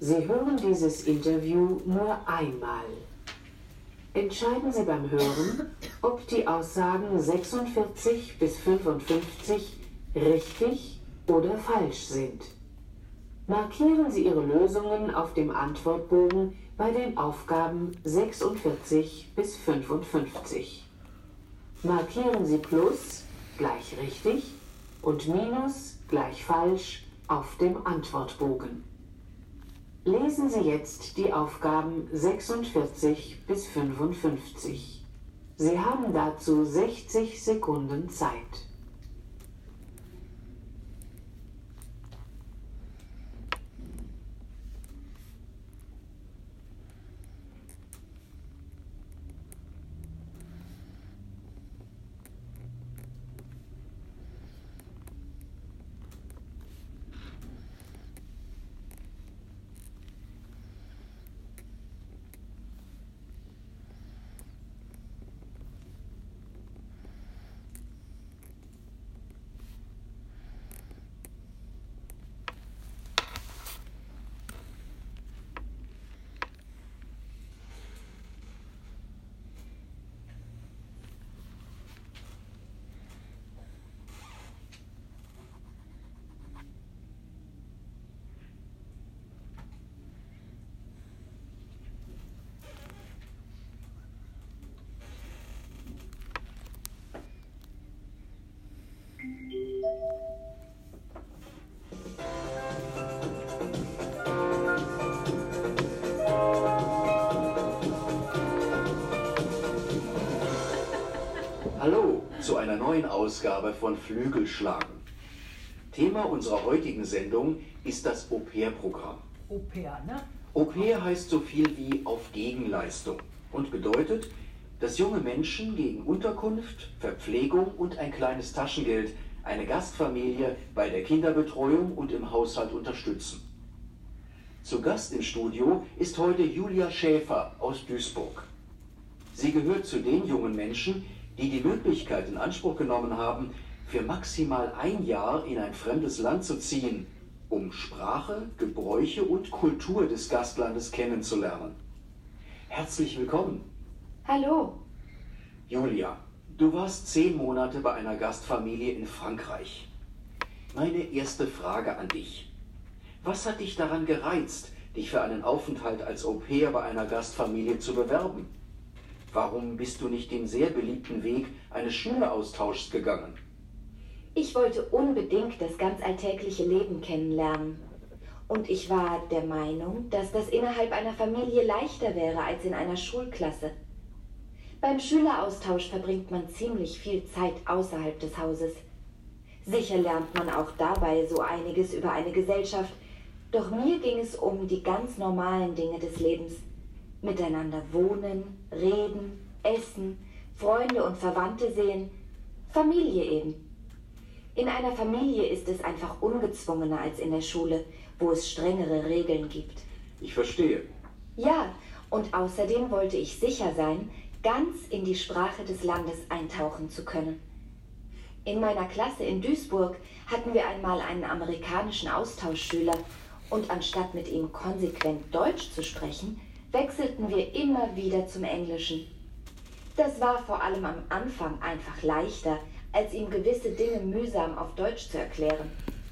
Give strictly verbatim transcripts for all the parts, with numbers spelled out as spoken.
Sie hören dieses Interview nur einmal. Entscheiden Sie beim Hören, ob die Aussagen sechsundvierzig bis fünfundfünfzig richtig oder falsch sind. Markieren Sie Ihre Lösungen auf dem Antwortbogen bei den Aufgaben sechsundvierzig bis fünfundfünfzig. Markieren Sie Plus gleich richtig und Minus gleich falsch auf dem Antwortbogen. Lesen Sie jetzt die Aufgaben sechsundvierzig bis fünfundfünfzig. Sie haben dazu sechzig Sekunden Zeit. Hallo zu einer neuen Ausgabe von Flügelschlagen. Thema unserer heutigen Sendung ist das Au-pair-Programm. Au-pair, ne? Au-pair heißt so viel wie auf Gegenleistung und bedeutet, dass junge Menschen gegen Unterkunft, Verpflegung und ein kleines Taschengeld eine Gastfamilie bei der Kinderbetreuung und im Haushalt unterstützen. Zu Gast im Studio ist heute Julia Schäfer aus Duisburg. Sie gehört zu den jungen Menschen, die die Möglichkeit in Anspruch genommen haben, für maximal ein Jahr in ein fremdes Land zu ziehen, um Sprache, Gebräuche und Kultur des Gastlandes kennenzulernen. Herzlich willkommen. Hallo. Julia, du warst zehn Monate bei einer Gastfamilie in Frankreich. Meine erste Frage an dich. Was hat dich daran gereizt, dich für einen Aufenthalt als Au-pair bei einer Gastfamilie zu bewerben? Warum bist du nicht den sehr beliebten Weg eines Schüleraustauschs gegangen? Ich wollte unbedingt das ganz alltägliche Leben kennenlernen. Und ich war der Meinung, dass das innerhalb einer Familie leichter wäre als in einer Schulklasse. Beim Schüleraustausch verbringt man ziemlich viel Zeit außerhalb des Hauses. Sicher lernt man auch dabei so einiges über eine Gesellschaft, doch mir ging es um die ganz normalen Dinge des Lebens. Miteinander wohnen, reden, essen, Freunde und Verwandte sehen, Familie eben. In einer Familie ist es einfach ungezwungener als in der Schule, wo es strengere Regeln gibt. Ich verstehe. Ja, und außerdem wollte ich sicher sein, ganz in die Sprache des Landes eintauchen zu können. In meiner Klasse in Duisburg hatten wir einmal einen amerikanischen Austauschschüler und anstatt mit ihm konsequent Deutsch zu sprechen, wechselten wir immer wieder zum Englischen. Das war vor allem am Anfang einfach leichter, als ihm gewisse Dinge mühsam auf Deutsch zu erklären.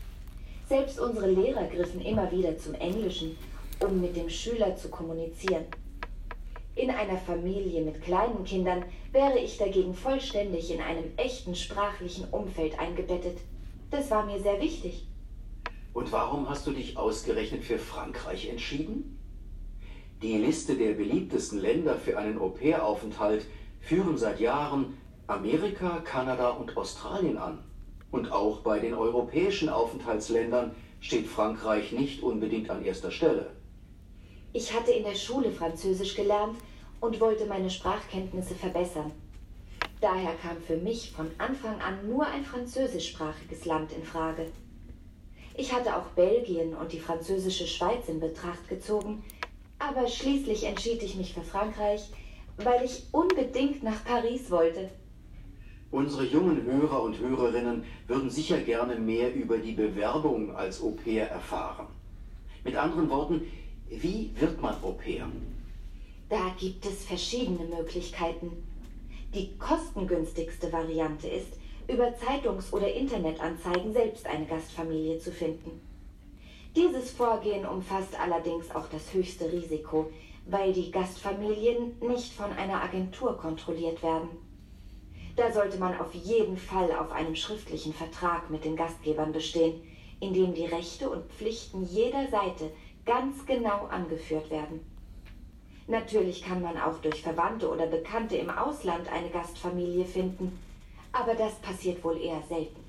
Selbst unsere Lehrer griffen immer wieder zum Englischen, um mit dem Schüler zu kommunizieren. In einer Familie mit kleinen Kindern wäre ich dagegen vollständig in einem echten sprachlichen Umfeld eingebettet. Das war mir sehr wichtig. Und warum hast du dich ausgerechnet für Frankreich entschieden? Die Liste der beliebtesten Länder für einen Au-pair-Aufenthalt führen seit Jahren Amerika, Kanada und Australien an. Und auch bei den europäischen Aufenthaltsländern steht Frankreich nicht unbedingt an erster Stelle. Ich hatte in der Schule Französisch gelernt und wollte meine Sprachkenntnisse verbessern. Daher kam für mich von Anfang an nur ein französischsprachiges Land in Frage. Ich hatte auch Belgien und die französische Schweiz in Betracht gezogen, aber schließlich entschied ich mich für Frankreich, weil ich unbedingt nach Paris wollte. Unsere jungen Hörer und Hörerinnen würden sicher gerne mehr über die Bewerbung als Au-pair erfahren. Mit anderen Worten, Wie wird man Au-pair? Da gibt es verschiedene Möglichkeiten. Die kostengünstigste Variante ist, über Zeitungs- oder Internetanzeigen selbst eine Gastfamilie zu finden. Dieses Vorgehen umfasst allerdings auch das höchste Risiko, weil die Gastfamilien nicht von einer Agentur kontrolliert werden. Da sollte man auf jeden Fall auf einem schriftlichen Vertrag mit den Gastgebern bestehen, in dem die Rechte und Pflichten jeder Seite ganz genau angeführt werden. Natürlich kann man auch durch Verwandte oder Bekannte im Ausland eine Gastfamilie finden, aber das passiert wohl eher selten.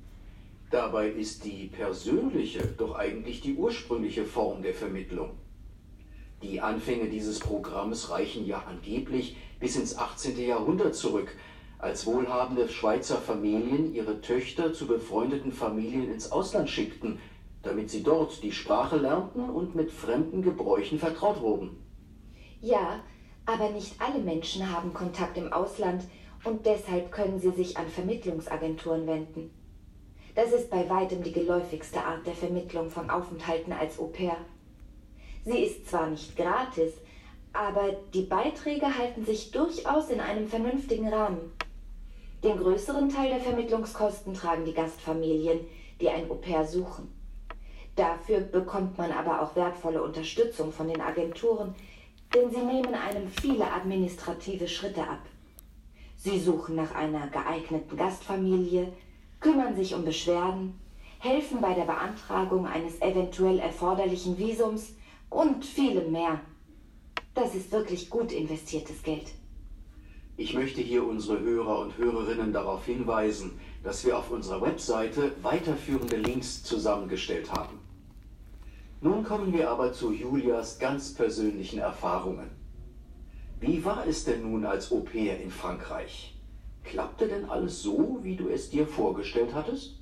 Dabei ist die persönliche doch eigentlich die ursprüngliche Form der Vermittlung. Die Anfänge dieses Programms reichen ja angeblich bis ins achtzehnte Jahrhundert zurück, als wohlhabende Schweizer Familien ihre Töchter zu befreundeten Familien ins Ausland schickten, damit sie dort die Sprache lernten und mit fremden Gebräuchen vertraut wurden. Ja, aber nicht alle Menschen haben Kontakt im Ausland und deshalb können sie sich an Vermittlungsagenturen wenden. Das ist bei weitem die geläufigste Art der Vermittlung von Aufenthalten als Au-pair. Sie ist zwar nicht gratis, aber die Beiträge halten sich durchaus in einem vernünftigen Rahmen. Den größeren Teil der Vermittlungskosten tragen die Gastfamilien, die ein Au-pair suchen. Dafür bekommt man aber auch wertvolle Unterstützung von den Agenturen, denn sie nehmen einem viele administrative Schritte ab. Sie suchen nach einer geeigneten Gastfamilie, kümmern sich um Beschwerden, helfen bei der Beantragung eines eventuell erforderlichen Visums und vielem mehr. Das ist wirklich gut investiertes Geld. Ich möchte hier unsere Hörer und Hörerinnen darauf hinweisen, dass wir auf unserer Webseite weiterführende Links zusammengestellt haben. Nun kommen wir aber zu Julias ganz persönlichen Erfahrungen. Wie war es denn nun als Au-pair in Frankreich? Klappte denn alles so, wie du es dir vorgestellt hattest?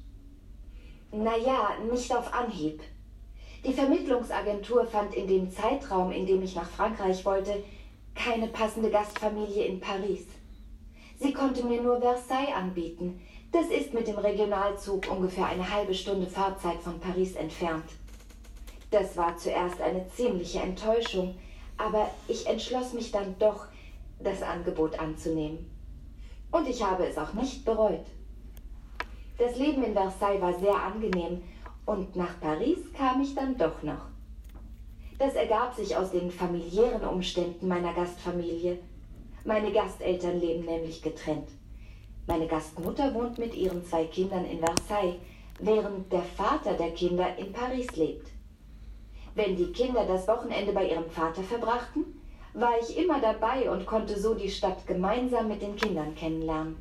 Naja, nicht auf Anhieb. Die Vermittlungsagentur fand in dem Zeitraum, in dem ich nach Frankreich wollte, keine passende Gastfamilie in Paris. Sie konnte mir nur Versailles anbieten. Das ist mit dem Regionalzug ungefähr eine halbe Stunde Fahrzeit von Paris entfernt. Das war zuerst eine ziemliche Enttäuschung, aber ich entschloss mich dann doch, das Angebot anzunehmen. Und ich habe es auch nicht bereut. Das Leben in Versailles war sehr angenehm und nach Paris kam ich dann doch noch. Das ergab sich aus den familiären Umständen meiner Gastfamilie. Meine Gasteltern leben nämlich getrennt. Meine Gastmutter wohnt mit ihren zwei Kindern in Versailles, während der Vater der Kinder in Paris lebt. Wenn die Kinder das Wochenende bei ihrem Vater verbrachten, war ich immer dabei und konnte so die Stadt gemeinsam mit den Kindern kennenlernen.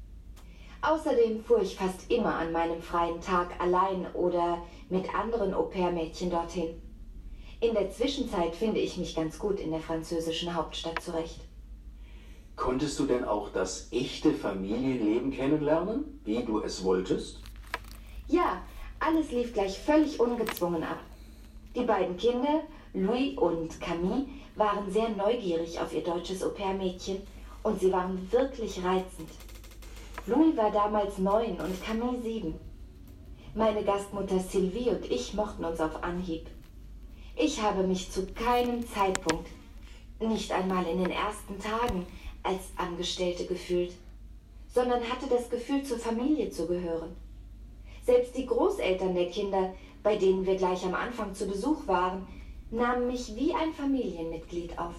Außerdem fuhr ich fast immer an meinem freien Tag allein oder mit anderen Au-pair-Mädchen dorthin. In der Zwischenzeit finde ich mich ganz gut in der französischen Hauptstadt zurecht. Konntest du denn auch das echte Familienleben kennenlernen, wie du es wolltest? Ja, alles lief gleich völlig ungezwungen ab. Die beiden Kinder, Louis und Camille, waren sehr neugierig auf ihr deutsches Au-pair-Mädchen und sie waren wirklich reizend. Louis war damals neun und Camille sieben. Meine Gastmutter Sylvie und ich mochten uns auf Anhieb. Ich habe mich zu keinem Zeitpunkt, nicht einmal in den ersten Tagen, als Angestellte gefühlt, sondern hatte das Gefühl, zur Familie zu gehören. Selbst die Großeltern der Kinder, bei denen wir gleich am Anfang zu Besuch waren, nahmen mich wie ein Familienmitglied auf.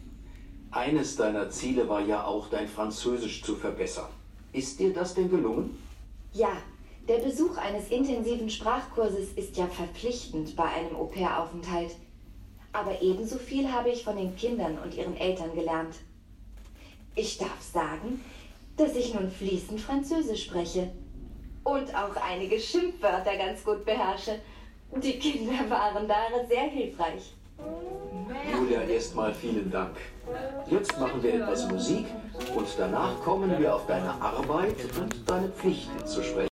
Eines deiner Ziele war ja auch, dein Französisch zu verbessern. Ist dir das denn gelungen? Ja, der Besuch eines intensiven Sprachkurses ist ja verpflichtend bei einem Au-pair-Aufenthalt. Aber ebenso viel habe ich von den Kindern und ihren Eltern gelernt. Ich darf sagen, dass ich nun fließend Französisch spreche und auch einige Schimpfwörter ganz gut beherrsche. Die Kinder waren da sehr hilfreich. Julia, erstmal vielen Dank. Jetzt machen wir etwas Musik und danach kommen wir auf deine Arbeit und deine Pflichten zu sprechen.